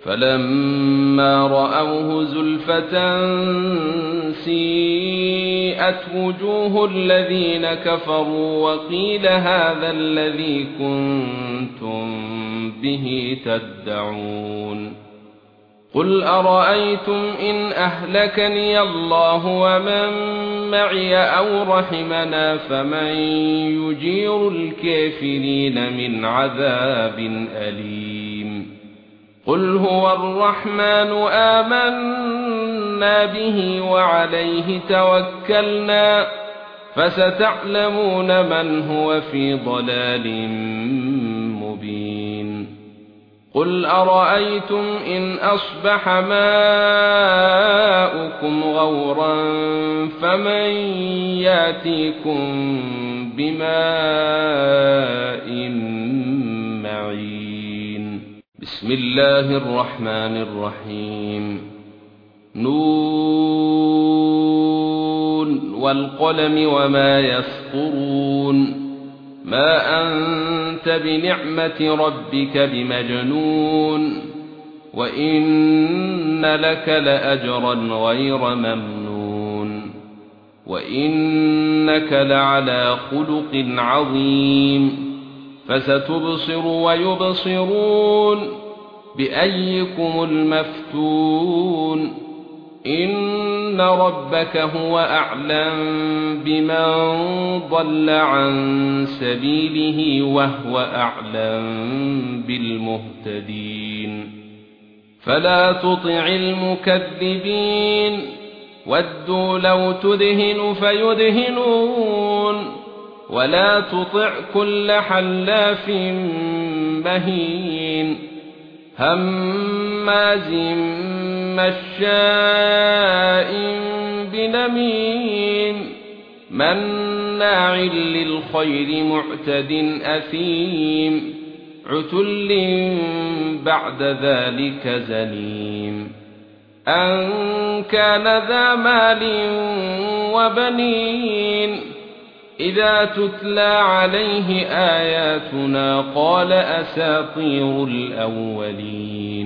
فلما رأوه زلفة سيئت وجوه الذين كفروا وقيل هذا الذي كنتم به تدعون قل أرأيتم إن أهلكني الله ومن معي أو رحمنا فمن يجير الكافرين من عذاب أليم قل هو الرحمن آمنا به وعليه توكلنا فستعلمون من هو في ضلال مبين قل أرأيتم إن أصبح ماؤكم غورا فمن ياتيكم بماء معين بسم الله الرحمن الرحيم نون والقلم وما يسطرون ما أنت بنعمة ربك بمجنون وإن لك لأجرا غير ممنون وإنك لعلى خلق عظيم فستبصر ويبصرون بأيكم المفتون إن ربك هو أعلم بمن ضل عن سبيله وهو أعلم بالمهتدين فلا تطع المكذبين ودوا لو تدهن فيدهنون ولا تطع كل حلاف مهين هماز مشاء بنميم مناع للخير معتد أثيم عتل بعد ذلك زنيم أن كان ذا مال وبنين إذا تتلى عليه آياتنا قال أساطير الأولين